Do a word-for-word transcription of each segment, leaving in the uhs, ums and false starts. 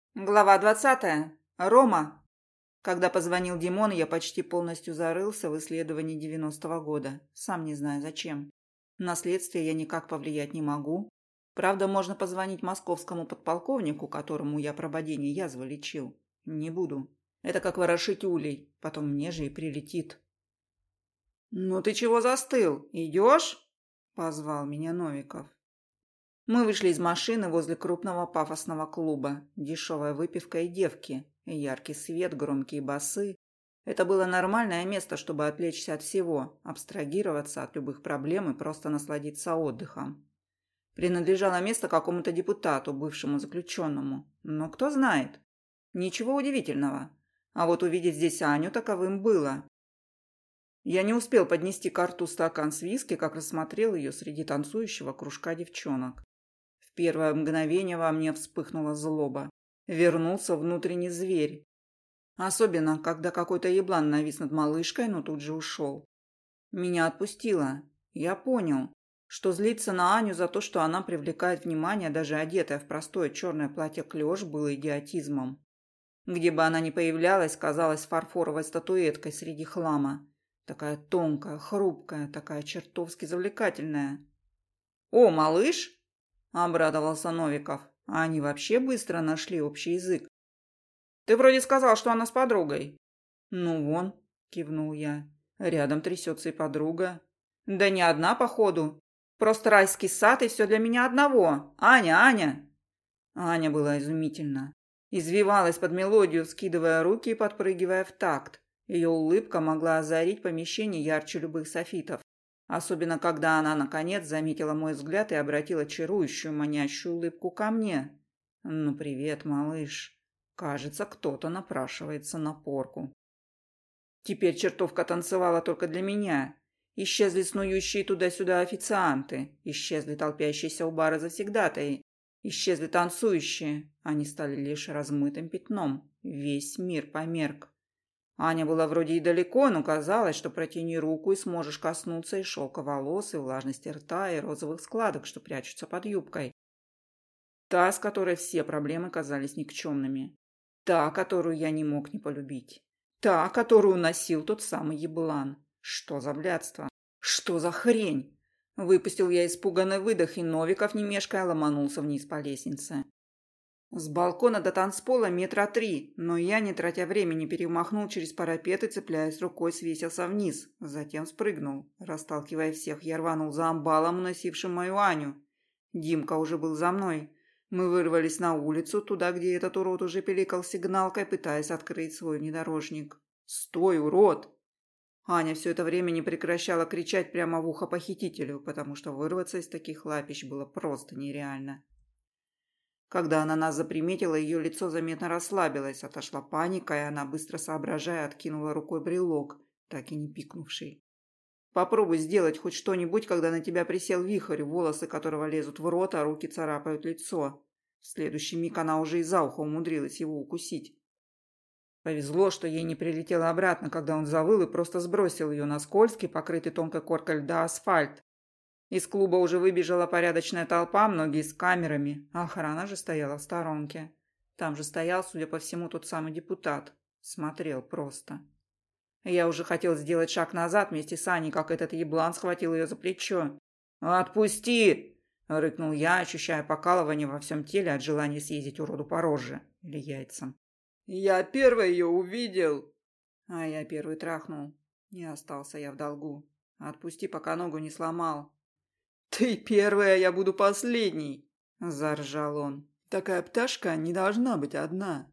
Глава двадцатая. Рома. Когда позвонил Димон, я почти полностью зарылся в исследовании девяностого года. Сам не знаю зачем. На следствие я никак повлиять не могу. Правда, можно позвонить московскому подполковнику, которому я прободение язвы лечил. Не буду. Это как ворошить улей. Потом мне же и прилетит. «Ну ты чего застыл? Идешь?» – позвал меня Новиков. Мы вышли из машины возле крупного пафосного клуба. Дешевая выпивка и девки. Яркий свет, громкие басы. Это было нормальное место, чтобы отвлечься от всего, абстрагироваться от любых проблем и просто насладиться отдыхом. Принадлежало место какому-то депутату, бывшему заключенному. Но кто знает. Ничего удивительного. А вот увидеть здесь Аню таковым было. Я не успел поднести к рту стакан с виски, как рассмотрел ее среди танцующего кружка девчонок. В первое мгновение во мне вспыхнула злоба. Вернулся внутренний зверь. Особенно, когда какой-то еблан навис над малышкой, но тут же ушел. Меня отпустило. Я понял, что злиться на Аню за то, что она привлекает внимание, даже одетая в простое черное платье-клеш, было идиотизмом. Где бы она ни появлялась, казалась фарфоровой статуэткой среди хлама. Такая тонкая, хрупкая, такая чертовски завлекательная. «О, малыш!» – обрадовался Новиков. А они вообще быстро нашли общий язык. «Ты вроде сказал, что она с подругой». «Ну вон», – кивнул я. «Рядом трясется и подруга». «Да не одна, походу. Просто райский сад и все для меня одного. Аня, Аня!» Аня была изумительна. Извивалась под мелодию, вскидывая руки и подпрыгивая в такт. Ее улыбка могла озарить помещение ярче любых софитов. Особенно, когда она, наконец, заметила мой взгляд и обратила чарующую, манящую улыбку ко мне. «Ну, привет, малыш. Кажется, кто-то напрашивается на порку». Теперь чертовка танцевала только для меня. Исчезли снующие туда-сюда официанты. Исчезли толпящиеся у бара завсегдатаи. Исчезли танцующие. Они стали лишь размытым пятном. Весь мир померк. Аня была вроде и далеко, но казалось, что протяни руку и сможешь коснуться и шелка волос, и влажности рта, и розовых складок, что прячутся под юбкой. Та, с которой все проблемы казались никчемными. Та, которую я не мог не полюбить. Та, которую носил тот самый еблан. Что за блядство? Что за хрень? Выпустил я испуганный выдох, и Новиков, не мешкая, ломанулся вниз по лестнице. С балкона до танцпола метра три, но я, не тратя времени, перемахнул через парапет и, цепляясь рукой, свесился вниз. Затем спрыгнул. Расталкивая всех, я рванул за амбалом, уносившим мою Аню. Димка уже был за мной. Мы вырвались на улицу, туда, где этот урод уже пиликал сигналкой, пытаясь открыть свой внедорожник. «Стой, урод!» Аня все это время не прекращала кричать прямо в ухо похитителю, потому что вырваться из таких лапищ было просто нереально. Когда она нас заприметила, ее лицо заметно расслабилось, отошла паника, и она, быстро соображая, откинула рукой брелок, так и не пикнувший. Попробуй сделать хоть что-нибудь, когда на тебя присел вихрь, волосы которого лезут в рот, а руки царапают лицо. В следующий миг она уже и за ухо умудрилась его укусить. Повезло, что ей не прилетело обратно, когда он завыл и просто сбросил ее на скользкий, покрытый тонкой коркой льда асфальт. Из клуба уже выбежала порядочная толпа, многие с камерами, а охрана же стояла в сторонке. Там же стоял, судя по всему, тот самый депутат. Смотрел просто. Я уже хотел сделать шаг назад вместе с Аней, как этот еблан схватил ее за плечо. «Отпусти!» – рыкнул я, ощущая покалывание во всем теле от желания съездить уроду по роже или яйцам. «Я первый ее увидел!» А я первый трахнул. Не остался я в долгу. «Отпусти, пока ногу не сломал». «Ты первая, я буду последний!» – заржал он. «Такая пташка не должна быть одна».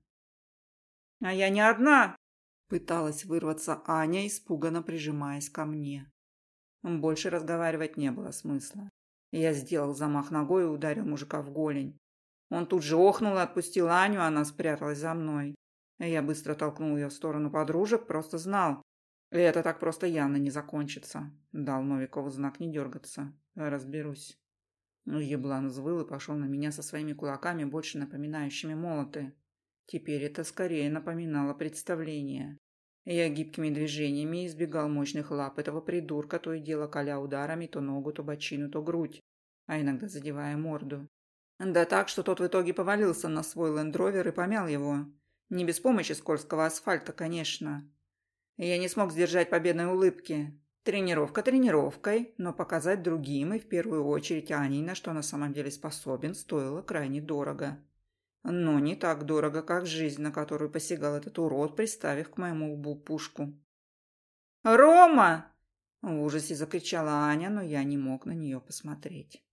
«А я не одна!» – пыталась вырваться Аня, испуганно прижимаясь ко мне. Больше разговаривать не было смысла. Я сделал замах ногой и ударил мужика в голень. Он тут же охнул и отпустил Аню, а она спряталась за мной. Я быстро толкнул ее в сторону подружек, просто знал. И это так просто явно не закончится. Дал Новикову знак не дергаться. Разберусь. Ну, еблан взвыл и пошел на меня со своими кулаками, больше напоминающими молоты. Теперь это скорее напоминало представление. Я гибкими движениями избегал мощных лап этого придурка, то и дело коля ударами то ногу, то бочину, то грудь, а иногда задевая морду. Да так, что тот в итоге повалился на свой лендровер и помял его. Не без помощи скользкого асфальта, конечно. Я не смог сдержать победной улыбки. Тренировка тренировкой, но показать другим и в первую очередь Ане, на что на самом деле способен, стоило крайне дорого. Но не так дорого, как жизнь, на которую посягал этот урод, приставив к моему лбу пушку. «Рома!» – в ужасе закричала Аня, но я не мог на нее посмотреть.